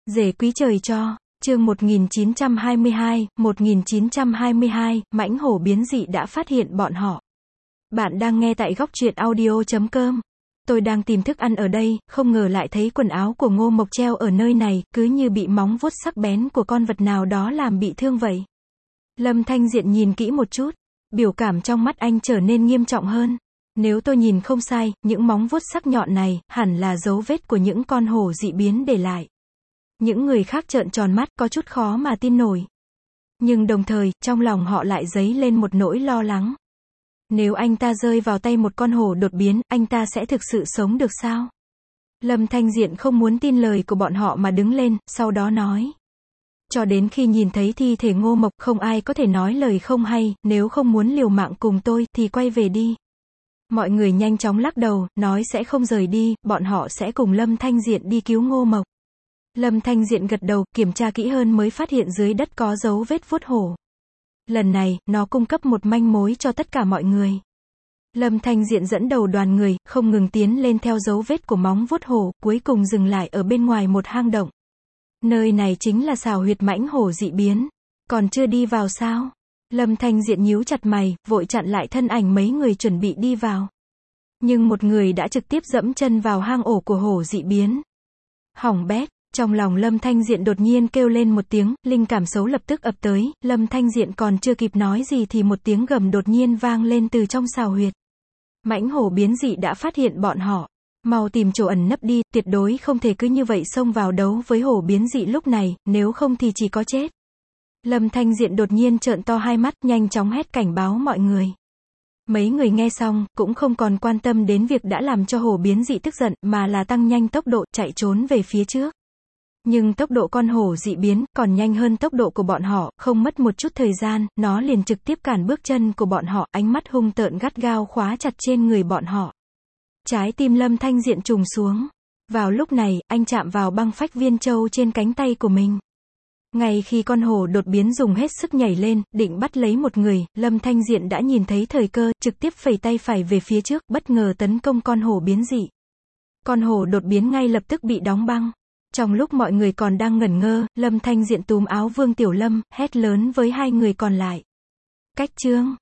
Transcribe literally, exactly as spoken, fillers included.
Rể quý trời cho, chương một nghìn chín trăm hai mươi hai, một nghìn chín trăm hai mươi hai, mãnh hổ biến dị đã phát hiện bọn họ. Bạn đang nghe tại góc truyện audio chấm com. Tôi đang tìm thức ăn ở đây, không ngờ lại thấy quần áo của Ngô Mộc treo ở nơi này, cứ như bị móng vuốt sắc bén của con vật nào đó làm bị thương vậy. Lâm Thanh Diện nhìn kỹ một chút, biểu cảm trong mắt anh trở nên nghiêm trọng hơn. Nếu tôi nhìn không sai, những móng vuốt sắc nhọn này, hẳn là dấu vết của những con hổ dị biến để lại. Những người khác trợn tròn mắt, có chút khó mà tin nổi. Nhưng đồng thời, trong lòng họ lại dấy lên một nỗi lo lắng. Nếu anh ta rơi vào tay một con hổ đột biến, anh ta sẽ thực sự sống được sao? Lâm Thanh Diện không muốn tin lời của bọn họ mà đứng lên, sau đó nói. Cho đến khi nhìn thấy thi thể Ngô Mộc, không ai có thể nói lời không hay, nếu không muốn liều mạng cùng tôi, thì quay về đi. Mọi người nhanh chóng lắc đầu, nói sẽ không rời đi, bọn họ sẽ cùng Lâm Thanh Diện đi cứu Ngô Mộc. Lâm Thanh Diện gật đầu, kiểm tra kỹ hơn mới phát hiện dưới đất có dấu vết vuốt hổ. Lần này, nó cung cấp một manh mối cho tất cả mọi người. Lâm Thanh Diện dẫn đầu đoàn người, không ngừng tiến lên theo dấu vết của móng vuốt hổ, cuối cùng dừng lại ở bên ngoài một hang động. Nơi này chính là sào huyệt mãnh hổ dị biến. Còn chưa đi vào sao? Lâm Thanh Diện nhíu chặt mày, vội chặn lại thân ảnh mấy người chuẩn bị đi vào. Nhưng một người đã trực tiếp dẫm chân vào hang ổ của hổ dị biến. Hỏng bét. Trong lòng Lâm Thanh Diện đột nhiên kêu lên một tiếng, linh cảm xấu lập tức ập tới, Lâm Thanh Diện còn chưa kịp nói gì thì một tiếng gầm đột nhiên vang lên từ trong sào huyệt. Mãnh hổ biến dị đã phát hiện bọn họ. Mau tìm chỗ ẩn nấp đi, tuyệt đối không thể cứ như vậy xông vào đấu với hổ biến dị lúc này, nếu không thì chỉ có chết. Lâm Thanh Diện đột nhiên trợn to hai mắt, nhanh chóng hét cảnh báo mọi người. Mấy người nghe xong, cũng không còn quan tâm đến việc đã làm cho hổ biến dị tức giận, mà là tăng nhanh tốc độ, chạy trốn về phía trước. Nhưng tốc độ con hổ dị biến, còn nhanh hơn tốc độ của bọn họ, không mất một chút thời gian, nó liền trực tiếp cản bước chân của bọn họ, ánh mắt hung tợn gắt gao khóa chặt trên người bọn họ. Trái tim Lâm Thanh Diện trùng xuống. Vào lúc này, anh chạm vào băng phách viên châu trên cánh tay của mình. Ngay khi con hổ đột biến dùng hết sức nhảy lên, định bắt lấy một người, Lâm Thanh Diện đã nhìn thấy thời cơ, trực tiếp phẩy tay phải về phía trước, bất ngờ tấn công con hổ biến dị. Con hổ đột biến ngay lập tức bị đóng băng. Trong lúc mọi người còn đang ngẩn ngơ, Lâm Thanh Diện túm áo Vương Tiểu Lâm, hét lớn với hai người còn lại. Cách chương.